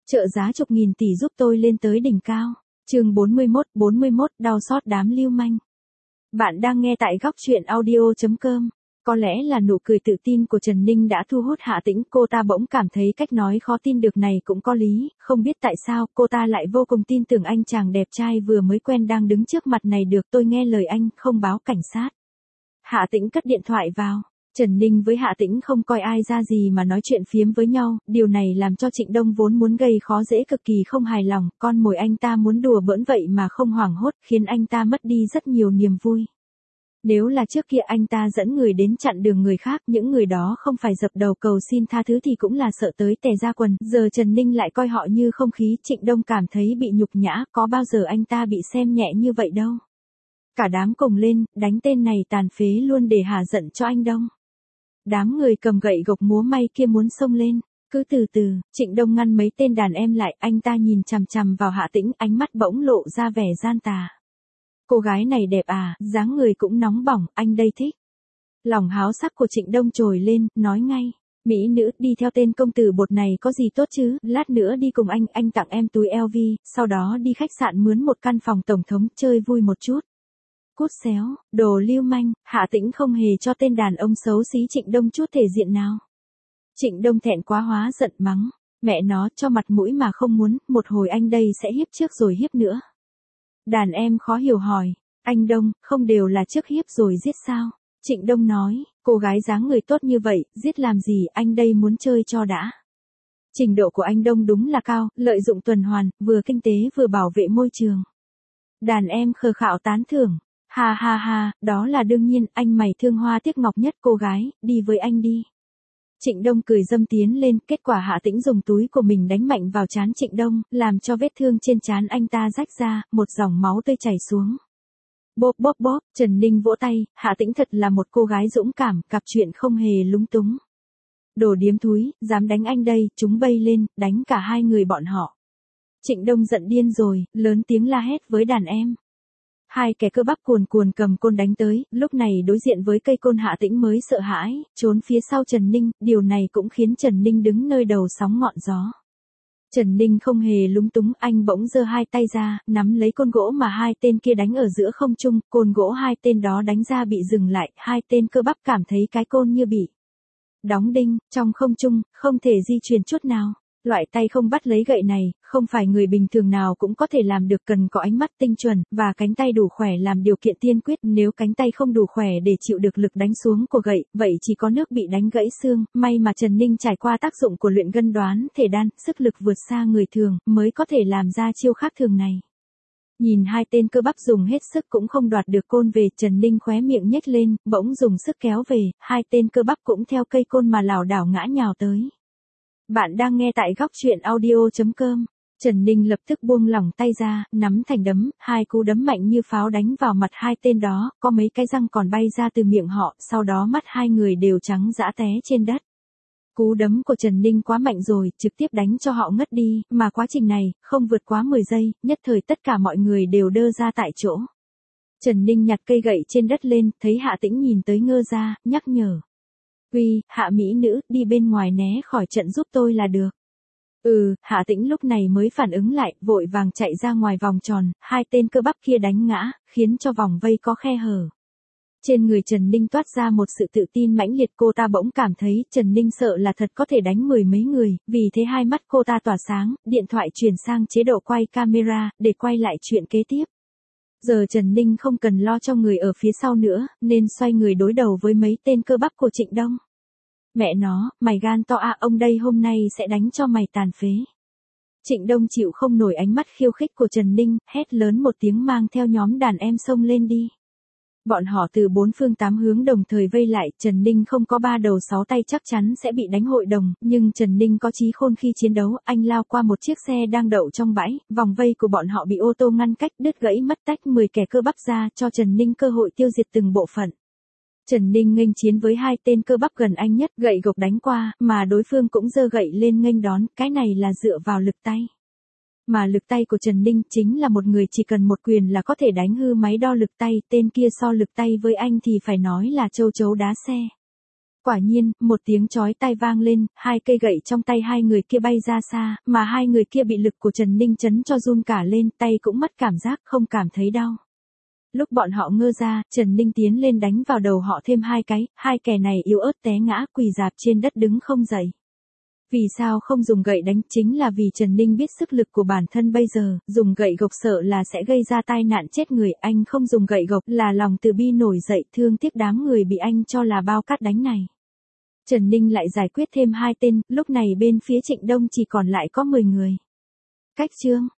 Trợ giá chục nghìn tỷ giúp tôi lên tới đỉnh cao. Chương 41, đau xót đám lưu manh. Bạn đang nghe tại góc truyện audio.com. Có lẽ là nụ cười tự tin của Trần Ninh đã thu hút Hạ Tĩnh, cô ta bỗng cảm thấy cách nói khó tin được này cũng có lý, không biết tại sao cô ta lại vô cùng tin tưởng anh chàng đẹp trai vừa mới quen đang đứng trước mặt này được. Tôi nghe lời anh, không báo cảnh sát. Hạ Tĩnh cất điện thoại vào. Trần Ninh với Hạ Tĩnh không coi ai ra gì mà nói chuyện phiếm với nhau, điều này làm cho Trịnh Đông vốn muốn gây khó dễ cực kỳ không hài lòng, con mồi anh ta muốn đùa bỡn vậy mà không hoảng hốt, khiến anh ta mất đi rất nhiều niềm vui. Nếu là trước kia anh ta dẫn người đến chặn đường người khác, những người đó không phải dập đầu cầu xin tha thứ thì cũng là sợ tới tè ra quần, giờ Trần Ninh lại coi họ như không khí, Trịnh Đông cảm thấy bị nhục nhã, có bao giờ anh ta bị xem nhẹ như vậy đâu. Cả đám cùng lên, đánh tên này tàn phế luôn để hả giận cho anh Đông. Đám người cầm gậy gộc múa may kia muốn xông lên, cứ từ từ, Trịnh Đông ngăn mấy tên đàn em lại, anh ta nhìn chằm chằm vào Hạ Tĩnh, ánh mắt bỗng lộ ra vẻ gian tà. Cô gái này đẹp à, dáng người cũng nóng bỏng, anh đây thích. Lòng háo sắc của Trịnh Đông trồi lên, nói ngay, mỹ nữ đi theo tên công tử bột này có gì tốt chứ, lát nữa đi cùng anh tặng em túi LV, sau đó đi khách sạn mướn một căn phòng tổng thống chơi vui một chút. Cút xéo, đồ lưu manh, Hạ Tĩnh không hề cho tên đàn ông xấu xí Trịnh Đông chút thể diện nào. Trịnh Đông thẹn quá hóa giận mắng, mẹ nó cho mặt mũi mà không muốn, một hồi anh đây sẽ hiếp trước rồi hiếp nữa. Đàn em khó hiểu hỏi, anh Đông, không đều là trước hiếp rồi giết sao? Trịnh Đông nói, cô gái dáng người tốt như vậy, giết làm gì, anh đây muốn chơi cho đã. Trình độ của anh Đông đúng là cao, lợi dụng tuần hoàn, vừa kinh tế vừa bảo vệ môi trường. Đàn em khờ khạo tán thưởng. Ha ha ha, đó là đương nhiên, anh mày thương hoa tiếc ngọc nhất, cô gái, đi với anh đi. Trịnh Đông cười dâm tiến lên, kết quả Hạ Tĩnh dùng túi của mình đánh mạnh vào trán Trịnh Đông, làm cho vết thương trên trán anh ta rách ra, một dòng máu tươi chảy xuống. Bóp bóp bóp, Trần Ninh vỗ tay, Hạ Tĩnh thật là một cô gái dũng cảm, gặp chuyện không hề lúng túng. Đồ điếm thúi, dám đánh anh đây, chúng bay lên, đánh cả hai người bọn họ. Trịnh Đông giận điên rồi, lớn tiếng la hét với đàn em. Hai kẻ cơ bắp cuồn cuồn cầm côn đánh tới, lúc này đối diện với cây côn Hạ Tĩnh mới sợ hãi, trốn phía sau Trần Ninh, điều này cũng khiến Trần Ninh đứng nơi đầu sóng ngọn gió. Trần Ninh không hề lúng túng, anh bỗng giơ hai tay ra, nắm lấy côn gỗ mà hai tên kia đánh ở giữa không trung, côn gỗ hai tên đó đánh ra bị dừng lại, hai tên cơ bắp cảm thấy cái côn như bị đóng đinh, trong không trung, không thể di chuyển chút nào. Loại tay không bắt lấy gậy này, không phải người bình thường nào cũng có thể làm được, cần có ánh mắt tinh chuẩn, và cánh tay đủ khỏe làm điều kiện tiên quyết, nếu cánh tay không đủ khỏe để chịu được lực đánh xuống của gậy, vậy chỉ có nước bị đánh gãy xương, may mà Trần Ninh trải qua tác dụng của luyện gân đoán thể đan, sức lực vượt xa người thường, mới có thể làm ra chiêu khác thường này. Nhìn hai tên cơ bắp dùng hết sức cũng không đoạt được côn về, Trần Ninh khóe miệng nhếch lên, bỗng dùng sức kéo về, hai tên cơ bắp cũng theo cây côn mà lảo đảo ngã nhào tới. Bạn đang nghe tại góc truyện audio.com. Trần Ninh lập tức buông lỏng tay ra, nắm thành đấm, hai cú đấm mạnh như pháo đánh vào mặt hai tên đó, có mấy cái răng còn bay ra từ miệng họ, sau đó mắt hai người đều trắng dã té trên đất. Cú đấm của Trần Ninh quá mạnh rồi, trực tiếp đánh cho họ ngất đi, mà quá trình này, không vượt quá 10 giây, nhất thời tất cả mọi người đều đơ ra tại chỗ. Trần Ninh nhặt cây gậy trên đất lên, thấy Hạ Tĩnh nhìn tới ngơ ra, nhắc nhở. Uy, Hạ mỹ nữ, đi bên ngoài né khỏi trận giúp tôi là được. Hạ Tĩnh lúc này mới phản ứng lại, vội vàng chạy ra ngoài vòng tròn, hai tên cơ bắp kia đánh ngã, khiến cho vòng vây có khe hở. Trên người Trần Ninh toát ra một sự tự tin mãnh liệt, cô ta bỗng cảm thấy Trần Ninh sợ là thật có thể đánh mười mấy người, vì thế hai mắt cô ta tỏa sáng, điện thoại chuyển sang chế độ quay camera, để quay lại chuyện kế tiếp. Giờ Trần Ninh không cần lo cho người ở phía sau nữa, nên xoay người đối đầu với mấy tên cơ bắp của Trịnh Đông. Mẹ nó, mày gan to à, ông đây hôm nay sẽ đánh cho mày tàn phế. Trịnh Đông chịu không nổi ánh mắt khiêu khích của Trần Ninh, hét lớn một tiếng mang theo nhóm đàn em xông lên đi. Bọn họ từ bốn phương tám hướng đồng thời vây lại, Trần Ninh không có ba đầu sáu tay chắc chắn sẽ bị đánh hội đồng, nhưng Trần Ninh có chí khôn khi chiến đấu, anh lao qua một chiếc xe đang đậu trong bãi, vòng vây của bọn họ bị ô tô ngăn cách, đứt gãy mất tách 10 kẻ cơ bắp ra, cho Trần Ninh cơ hội tiêu diệt từng bộ phận. Trần Ninh nghênh chiến với hai tên cơ bắp gần anh nhất, gậy gộc đánh qua, mà đối phương cũng giơ gậy lên nghênh đón, cái này là dựa vào lực tay. Mà lực tay của Trần Ninh chính là một người chỉ cần một quyền là có thể đánh hư máy đo lực tay, tên kia so lực tay với anh thì phải nói là châu chấu đá xe. Quả nhiên, một tiếng chói tai vang lên, hai cây gậy trong tay hai người kia bay ra xa, mà hai người kia bị lực của Trần Ninh chấn cho run cả lên, tay cũng mất cảm giác, không cảm thấy đau. Lúc bọn họ ngơ ra, Trần Ninh tiến lên đánh vào đầu họ thêm hai cái, hai kẻ này yếu ớt té ngã quỳ rạp trên đất đứng không dậy. Vì sao không dùng gậy đánh, chính là vì Trần Ninh biết sức lực của bản thân bây giờ, dùng gậy gộc sợ là sẽ gây ra tai nạn chết người, anh không dùng gậy gộc là lòng từ bi nổi dậy, thương tiếc đám người bị anh cho là bao cát đánh này. Trần Ninh lại giải quyết thêm hai tên, lúc này bên phía Trịnh Đông chỉ còn lại có 10 người. Cách chương